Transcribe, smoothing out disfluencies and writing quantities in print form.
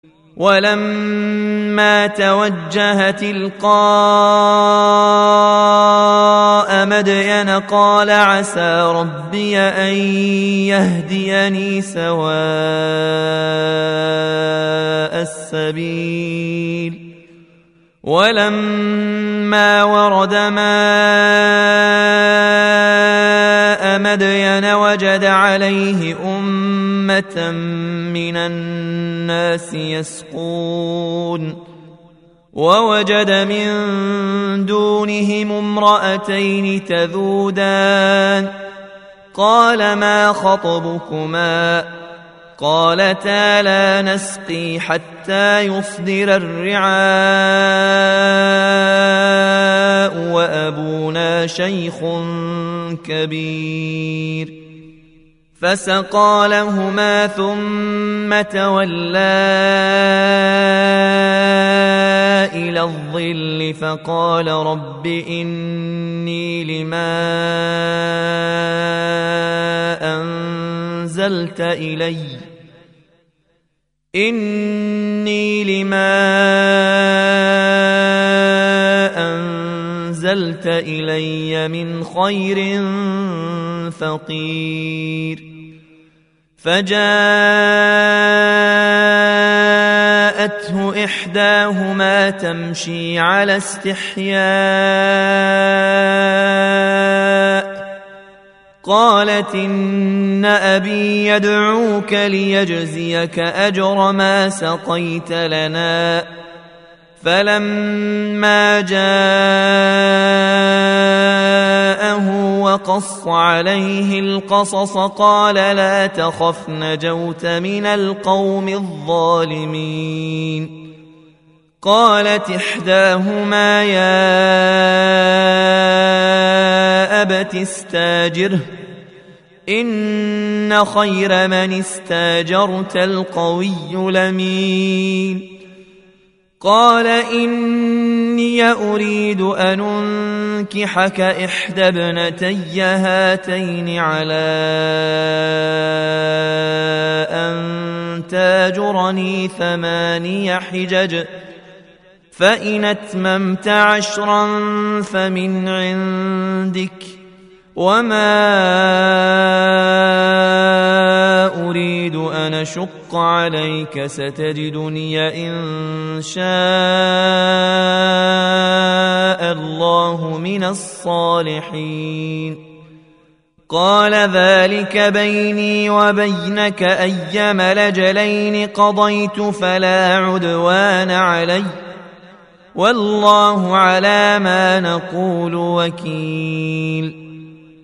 ولما توجه تلقاء مدين قال عسى ربي أن يهديني سواء السبيل ولما ورد ماء مدين وجد عليه أمة من الناس يسقون ووجد من دونهم امرأتين تذودان قال ما خطبكما قالتا لا نسقي حتى يصدر الرعاء وأبونا شيخ كبير فسقى لهما ثم تولى إلى الظل فقال رب إني لما أنزلت إلي من خير فقير فجاءته إحداهما تمشي على استحياء قالت إن أبي يدعوك ليجزيك أجر ما سقيت لنا فلما جاءه وقص عليه القصص قال لا تخف نجوت من القوم الظالمين قالت إحداهما يا أبت استاجره إن خير من استاجرت القوي الأمين قال إني أريد أن أنكحك إحدى ابنتي هاتين على أن تاجرني 8 حجج فإن أتممت 10 فمن عندك وما أريد أن أشق عليك ستجدني إن شاء الله من الصالحين قال ذلك بيني وبينك أيما الأجلين قضيت فلا عدوان علي والله على ما نقول وكيل